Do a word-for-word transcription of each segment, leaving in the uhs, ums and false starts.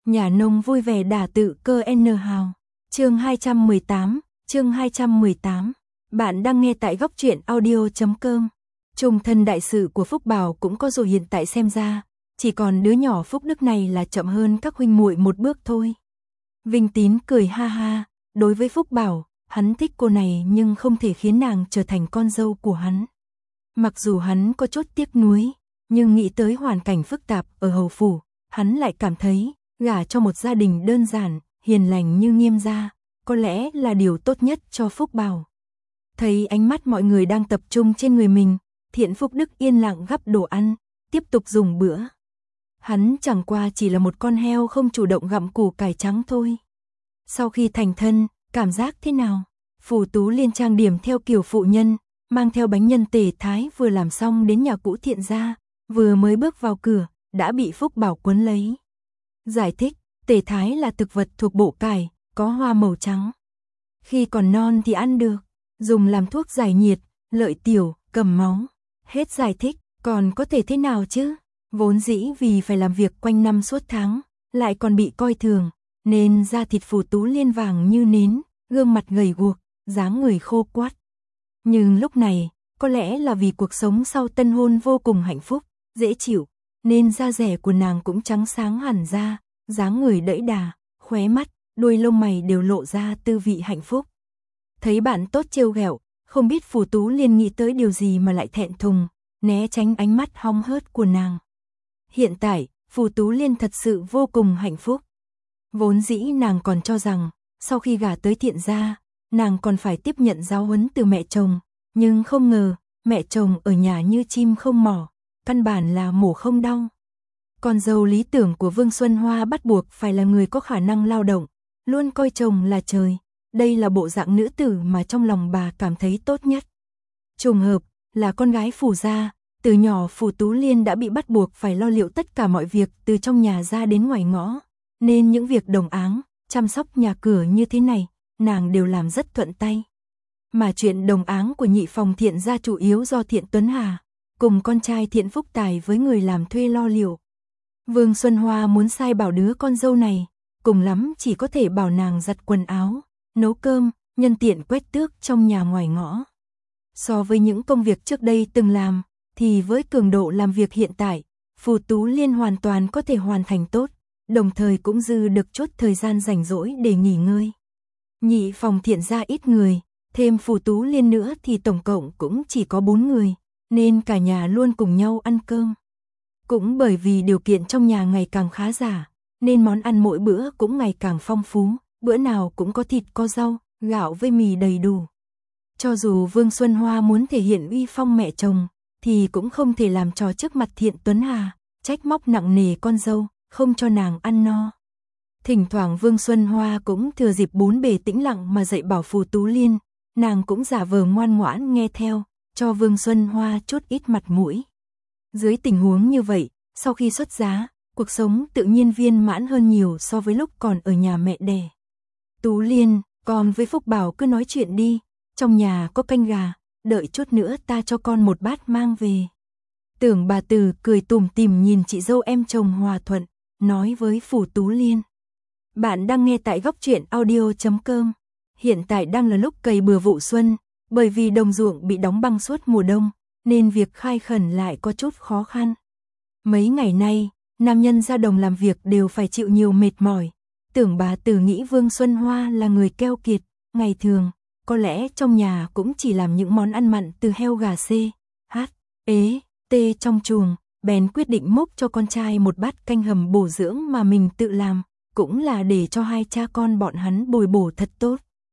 Nhà nông vui vẻ đả tự cơ N hào. Chương hai trăm mười tám, chương hai trăm mười tám. Bạn đang nghe tại góc truyện audio chấm com. Trung thân đại sự của Phúc Bảo cũng có rồi, hiện tại xem ra, chỉ còn đứa nhỏ Phúc Đức này là chậm hơn các huynh muội một bước thôi. Vinh Tín cười ha ha, đối với Phúc Bảo, hắn thích cô này nhưng không thể khiến nàng trở thành con dâu của hắn. Mặc dù hắn có chút tiếc nuối, nhưng nghĩ tới hoàn cảnh phức tạp ở hầu phủ, hắn lại cảm thấy gả cho một gia đình đơn giản, hiền lành như Nghiêm gia, có lẽ là điều tốt nhất cho Phúc Bảo. Thấy ánh mắt mọi người đang tập trung trên người mình, Thiện Phúc Đức yên lặng gắp đồ ăn, tiếp tục dùng bữa. Hắn chẳng qua chỉ là một con heo không chủ động gặm củ cải trắng thôi. Sau khi thành thân, cảm giác thế nào? Phù Tú Liên trang điểm theo kiểu phụ nhân, mang theo bánh nhân tề thái vừa làm xong đến nhà cũ Thiện gia, vừa mới bước vào cửa, đã bị Phúc Bảo quấn lấy. Giải thích, tề thái là thực vật thuộc bộ cải, có hoa màu trắng. Khi còn non thì ăn được, dùng làm thuốc giải nhiệt, lợi tiểu, cầm máu. Hết giải thích, còn có thể thế nào chứ? Vốn dĩ vì phải làm việc quanh năm suốt tháng, lại còn bị coi thường, nên da thịt Phù Tú Liên vàng như nến, gương mặt gầy guộc, dáng người khô quắt. Nhưng lúc này, có lẽ là vì cuộc sống sau tân hôn vô cùng hạnh phúc, dễ chịu, nên da dẻ của nàng cũng trắng sáng hẳn ra, dáng người đẫy đà, khóe mắt, đuôi lông mày đều lộ ra tư vị hạnh phúc. Thấy bạn tốt trêu ghẹo, không biết Phù Tú Liên nghĩ tới điều gì mà lại thẹn thùng, né tránh ánh mắt hong hớt của nàng. Hiện tại, Phù Tú Liên thật sự vô cùng hạnh phúc. Vốn dĩ nàng còn cho rằng, sau khi gả tới Thiện gia, nàng còn phải tiếp nhận giáo huấn từ mẹ chồng, nhưng không ngờ, mẹ chồng ở nhà như chim không mỏ, căn bản là mổ không đau. Con dâu lý tưởng của Vương Xuân Hoa bắt buộc phải là người có khả năng lao động, luôn coi chồng là trời. Đây là bộ dạng nữ tử mà trong lòng bà cảm thấy tốt nhất. Trùng hợp, là con gái Phù gia, từ nhỏ Phù Tú Liên đã bị bắt buộc phải lo liệu tất cả mọi việc từ trong nhà ra đến ngoài ngõ, nên những việc đồng áng, chăm sóc nhà cửa như thế này, nàng đều làm rất thuận tay. Mà chuyện đồng áng của nhị phòng Thiện gia chủ yếu do Thiện Tuấn Hà, cùng con trai Thiện Phúc Tài với người làm thuê lo liệu. Vương Xuân Hoa muốn sai bảo đứa con dâu này, cùng lắm chỉ có thể bảo nàng giặt quần áo, nấu cơm, nhân tiện quét tước trong nhà ngoài ngõ. So với những công việc trước đây từng làm, thì với cường độ làm việc hiện tại, Phù Tú Liên hoàn toàn có thể hoàn thành tốt, đồng thời cũng dư được chút thời gian rảnh rỗi để nghỉ ngơi. Nhị phòng Thiện gia ít người, thêm Phù Tú Liên nữa thì tổng cộng cũng chỉ có bốn người, nên cả nhà luôn cùng nhau ăn cơm. Cũng bởi vì điều kiện trong nhà ngày càng khá giả, nên món ăn mỗi bữa cũng ngày càng phong phú, bữa nào cũng có thịt có rau, gạo với mì đầy đủ. Cho dù Vương Xuân Hoa muốn thể hiện uy phong mẹ chồng, thì cũng không thể làm trò trước mặt Thiện Tuấn Hà, trách móc nặng nề con dâu, không cho nàng ăn no. Thỉnh thoảng Vương Xuân Hoa cũng thừa dịp bốn bề tĩnh lặng mà dạy bảo Phù Tú Liên, nàng cũng giả vờ ngoan ngoãn nghe theo, cho Vương Xuân Hoa chút ít mặt mũi. Dưới tình huống như vậy, sau khi xuất giá, cuộc sống tự nhiên viên mãn hơn nhiều so với lúc còn ở nhà mẹ đẻ. Tú Liên, con với Phúc Bảo cứ nói chuyện đi, trong nhà có canh gà, đợi chút nữa ta cho con một bát mang về. Tưởng bà Từ cười tủm tỉm nhìn chị dâu em chồng hòa thuận, nói với Phù Tú Liên. Bạn đang nghe tại góc truyện audio chấm com. Hiện tại đang là lúc cày bừa vụ xuân, bởi vì đồng ruộng bị đóng băng suốt mùa đông, nên việc khai khẩn lại có chút khó khăn. Mấy ngày nay, nam nhân ra đồng làm việc đều phải chịu nhiều mệt mỏi. Tưởng bà Từ nghĩ Vương Xuân Hoa là người keo kiệt, ngày thường, có lẽ trong nhà cũng chỉ làm những món ăn mặn từ heo gà c, h, ế, t trong chuồng, bèn quyết định múc cho con trai một bát canh hầm bổ dưỡng mà mình tự làm, cũng là để cho hai cha con bọn hắn bồi bổ thật tốt.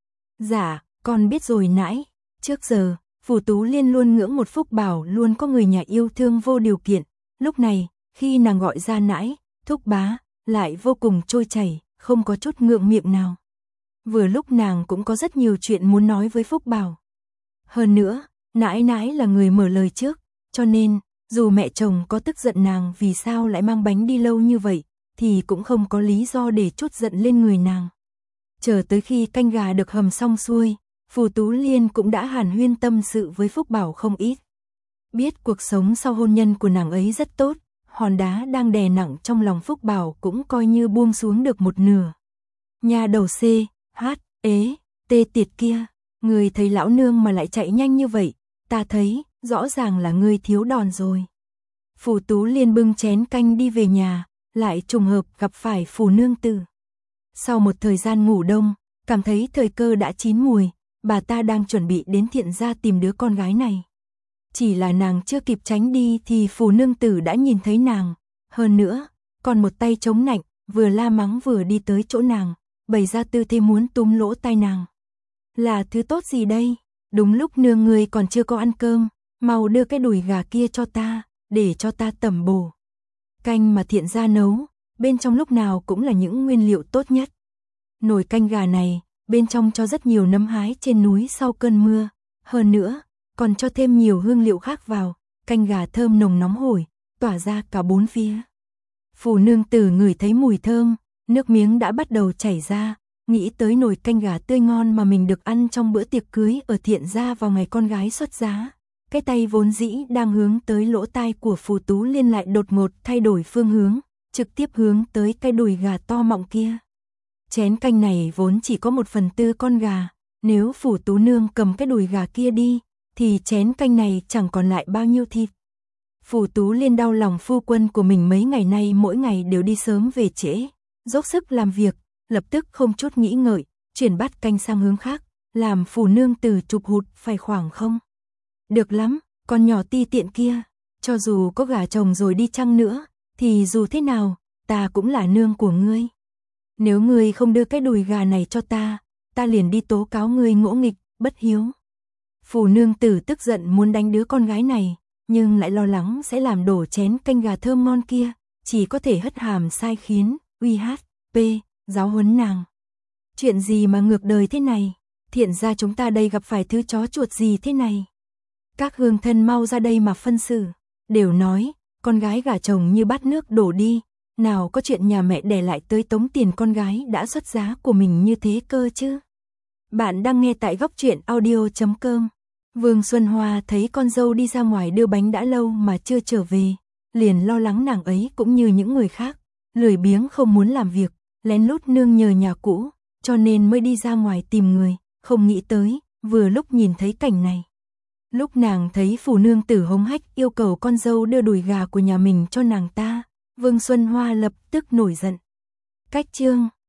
Dạ, con biết rồi nãi. Trước giờ, Phù Tú Liên luôn ngưỡng một Phúc Bảo luôn có người nhà yêu thương vô điều kiện. Lúc này, khi nàng gọi ra nãi, thúc bá, lại vô cùng trôi chảy, không có chút ngượng miệng nào. Vừa lúc nàng cũng có rất nhiều chuyện muốn nói với Phúc Bảo. Hơn nữa, nãi nãi là người mở lời trước, cho nên, dù mẹ chồng có tức giận nàng vì sao lại mang bánh đi lâu như vậy, thì cũng không có lý do để trút giận lên người nàng. Chờ tới khi canh gà được hầm xong xuôi, Phù Tú Liên cũng đã hàn huyên tâm sự với Phúc Bảo không ít. Biết cuộc sống sau hôn nhân của nàng ấy rất tốt, hòn đá đang đè nặng trong lòng Phúc Bảo cũng coi như buông xuống được một nửa. Nhà đầu C, H, ế, tê tiệt kia, người thấy lão nương mà lại chạy nhanh như vậy, ta thấy, rõ ràng là ngươi thiếu đòn rồi. Phù Tú Liên bưng chén canh đi về nhà, lại trùng hợp gặp phải Phù Nương Tử. Sau một thời gian ngủ đông, cảm thấy thời cơ đã chín mùi, bà ta đang chuẩn bị đến Thiện gia tìm đứa con gái này. Chỉ là nàng chưa kịp tránh đi thì Phù Nương Tử đã nhìn thấy nàng, hơn nữa, còn một tay chống nạnh, vừa la mắng vừa đi tới chỗ nàng, bày ra tư thế muốn túm lỗ tai nàng. Là thứ tốt gì đây? Đúng lúc nương người còn chưa có ăn cơm, mau đưa cái đùi gà kia cho ta, để cho ta tẩm bổ. Canh mà Thiện gia nấu, bên trong lúc nào cũng là những nguyên liệu tốt nhất. Nồi canh gà này, bên trong cho rất nhiều nấm hái trên núi sau cơn mưa, hơn nữa, còn cho thêm nhiều hương liệu khác vào, canh gà thơm nồng nóng hổi, tỏa ra cả bốn phía. Phù Nương Tử ngửi thấy mùi thơm, nước miếng đã bắt đầu chảy ra, nghĩ tới nồi canh gà tươi ngon mà mình được ăn trong bữa tiệc cưới ở Thiện gia vào ngày con gái xuất giá. Cái tay vốn dĩ đang hướng tới lỗ tai của Phù Tú Liên lại đột ngột thay đổi phương hướng, trực tiếp hướng tới cái đùi gà to mọng kia. Chén canh này vốn chỉ có một phần tư con gà, nếu Phù Tú Nương cầm cái đùi gà kia đi, thì chén canh này chẳng còn lại bao nhiêu thịt. Phù Tú Liên đau lòng phu quân của mình mấy ngày nay mỗi ngày đều đi sớm về trễ, dốc sức làm việc, lập tức không chút nghĩ ngợi, chuyển bát canh sang hướng khác, làm Phù Nương Tử chụp hụt phải khoảng không. Được lắm, con nhỏ ti tiện kia, cho dù có gả chồng rồi đi chăng nữa, thì dù thế nào, ta cũng là nương của ngươi. Nếu ngươi không đưa cái đùi gà này cho ta, ta liền đi tố cáo ngươi ngỗ nghịch, bất hiếu. Phù Nương Tử tức giận muốn đánh đứa con gái này, nhưng lại lo lắng sẽ làm đổ chén canh gà thơm ngon kia, chỉ có thể hất hàm sai khiến, uy hát, p, giáo huấn nàng. Chuyện gì mà ngược đời thế này, Thiện gia chúng ta đây gặp phải thứ chó chuột gì thế này. Các hương thân mau ra đây mà phân xử, đều nói, con gái gả chồng như bát nước đổ đi, nào có chuyện nhà mẹ đẻ lại tới tống tiền con gái đã xuất giá của mình như thế cơ chứ. Bạn đang nghe tại góc truyện audio chấm com. Vương Xuân Hoa thấy con dâu đi ra ngoài đưa bánh đã lâu mà chưa trở về, liền lo lắng nàng ấy cũng như những người khác, lười biếng không muốn làm việc, lén lút nương nhờ nhà cũ, cho nên mới đi ra ngoài tìm người, không nghĩ tới, vừa lúc nhìn thấy cảnh này. Lúc nàng thấy Phù Nương Tử hống hách yêu cầu con dâu đưa đùi gà của nhà mình cho nàng ta, Vương Xuân Hoa lập tức nổi giận. Cách chương